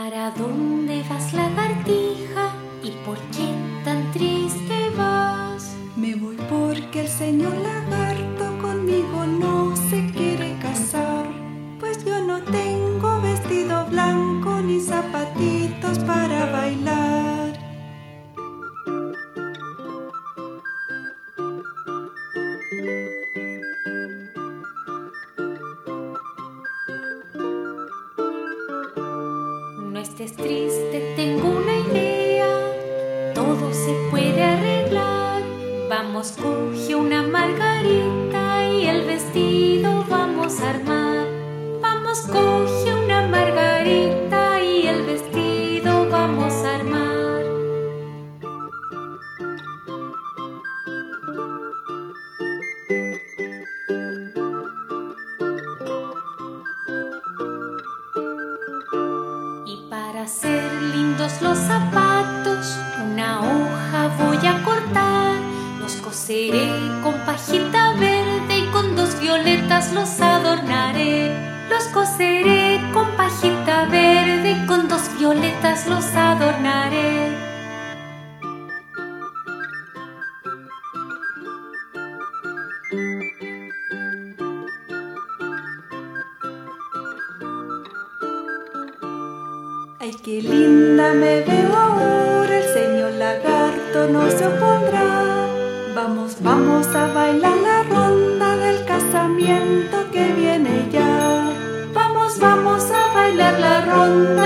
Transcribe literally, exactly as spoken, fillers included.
¿Para dónde vas, lagartija? ¿Y por qué tan triste vas? Me voy porque el señor lagarto conmigo no se quiere casar, pues yo no tengo vestido blanco ni zapatitos para bailar. No estés triste, tengo una idea, todo se puede arreglar. Vamos, coge una margarita y el vestido vamos a armar. Vamos, coge una margarita y el vestido vamos a armar. Y para hacer lindos los zapatos, una hoja voy a cortar. Los coseré con pajita verde y con dos violetas los adornaré. Los coseré con pajita verde y con dos violetas los adornaré. Ay, qué linda me veo ahora, el señor lagarto no se opondrá. Vamos, vamos a bailar la ronda del casamiento que viene ya. Vamos, vamos a bailar la ronda